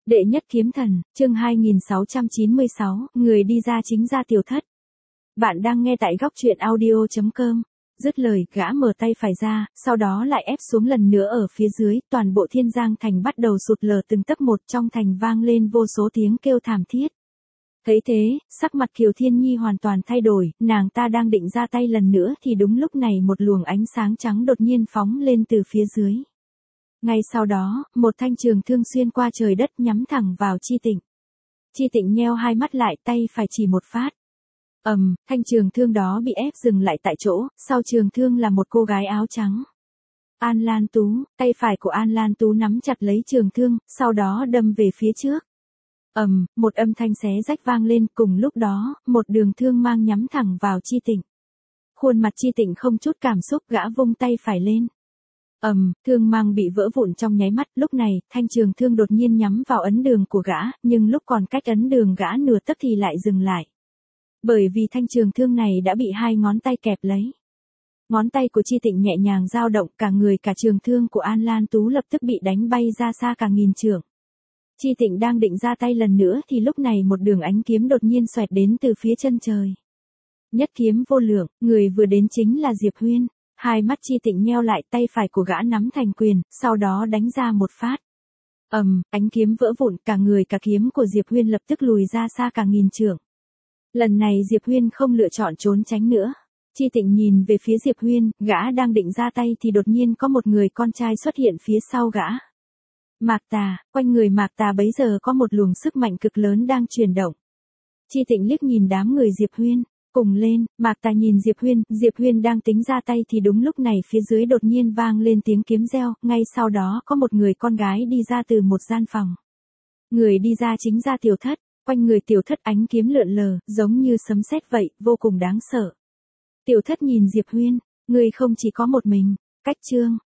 Đệ nhất kiếm thần, chương 2696, người đi ra chính ra tiểu thất. Bạn đang nghe tại góc truyện audio.com. Dứt lời, gã mở tay phải ra, sau đó lại ép xuống lần nữa ở phía dưới, toàn bộ Thiên Giang thành bắt đầu sụt lở từng tấc một, trong thành vang lên vô số tiếng kêu thảm thiết. Thấy thế, sắc mặt Kiều Thiên Nhi hoàn toàn thay đổi, nàng ta đang định ra tay lần nữa thì đúng lúc này một luồng ánh sáng trắng đột nhiên phóng lên từ phía dưới. Ngay sau đó, một thanh trường thương xuyên qua trời đất nhắm thẳng vào Chi Tịnh. Chi Tịnh nheo hai mắt lại, tay phải chỉ một phát. Thanh trường thương đó bị ép dừng lại tại chỗ, sau trường thương là một cô gái áo trắng. An Lan Tú, tay phải của An Lan Tú nắm chặt lấy trường thương, sau đó đâm về phía trước. Một âm thanh xé rách vang lên, cùng lúc đó, một đường thương mang nhắm thẳng vào Chi Tịnh. Khuôn mặt Chi Tịnh không chút cảm xúc, gã vung tay phải lên. Thương mang bị vỡ vụn trong nháy mắt, lúc này, thanh trường thương đột nhiên nhắm vào ấn đường của gã, nhưng lúc còn cách ấn đường gã nửa tấc thì lại dừng lại. Bởi vì thanh trường thương này đã bị hai ngón tay kẹp lấy. Ngón tay của Chi Tịnh nhẹ nhàng dao động, cả người cả trường thương của An Lan Tú lập tức bị đánh bay ra xa cả nghìn trượng. Chi Tịnh đang định ra tay lần nữa thì lúc này một đường ánh kiếm đột nhiên xoẹt đến từ phía chân trời. Nhất kiếm vô lượng, người vừa đến chính là Diệp Huyên. Hai mắt Chi Tịnh nheo lại, tay phải của gã nắm thành quyền, sau đó đánh ra một phát. Ánh kiếm vỡ vụn, cả người cả kiếm của Diệp Huyên lập tức lùi ra xa cả nghìn trượng. Lần này Diệp Huyên không lựa chọn trốn tránh nữa. Chi Tịnh nhìn về phía Diệp Huyên, gã đang định ra tay thì đột nhiên có một người con trai xuất hiện phía sau gã. Mạc Tà, quanh người Mạc Tà bấy giờ có một luồng sức mạnh cực lớn đang chuyển động. Chi Tịnh liếc nhìn đám người Diệp Huyên. Cùng lên, Mạc Tà nhìn Diệp Huyên đang tính ra tay thì đúng lúc này phía dưới đột nhiên vang lên tiếng kiếm reo, ngay sau đó có một người con gái đi ra từ một gian phòng. Người đi ra chính ra tiểu thất, quanh người tiểu thất ánh kiếm lượn lờ, giống như sấm sét vậy, vô cùng đáng sợ. Tiểu thất nhìn Diệp Huyên, người không chỉ có một mình, cách chương,